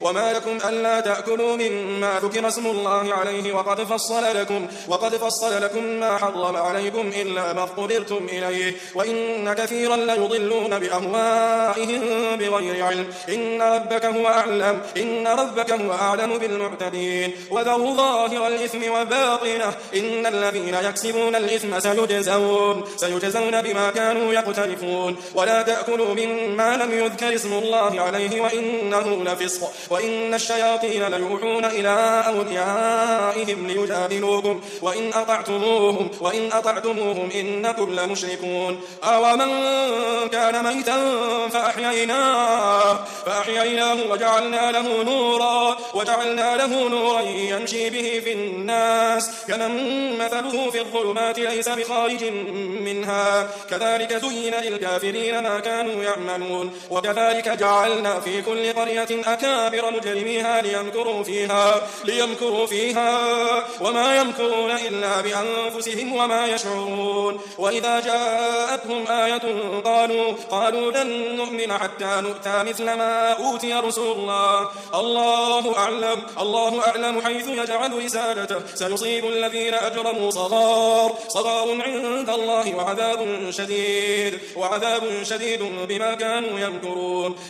وما لكم ألا تأكلوا مما ذكر اسم الله عليه وقد فصل لكم ما حرم عليكم إلا ما اضطررتم إليه وإن كثيرا ليضلون بأهوائهم بغير علم إن ربك هو أعلم بالمعتدين وذروا ظاهر الإثم وباطنه إن الذين يكسبون الإثم سيجزون بما كانوا يقترفون ولا تأكلوا مما لم يذكر اسم الله عليه وإنه لفسق وإن الشياطين ليوحون إلى أوليائهم ليجادلوكم وإن أطعتموهم إنكم لمشركون أومن كان ميتا فأحييناه وجعلنا له نورا يمشي به في الناس كمن مثله في الظلمات ليس بخارج منها كذلك زين للكافرين ما كانوا يعملون وكذلك جعلنا في كل قرية أكابر مجرميها ليمكروا فيها وما يمكرون إلا بأنفسهم وما يشعرون وإذا جاءتهم آية قالوا لن نؤمن حتى نؤتى مثل ما أوتي رسول الله أعلم حيث يجعل رسالته سيصيب الذين أجرموا صغار عند الله وعذاب شديد بما كانوا يمكرون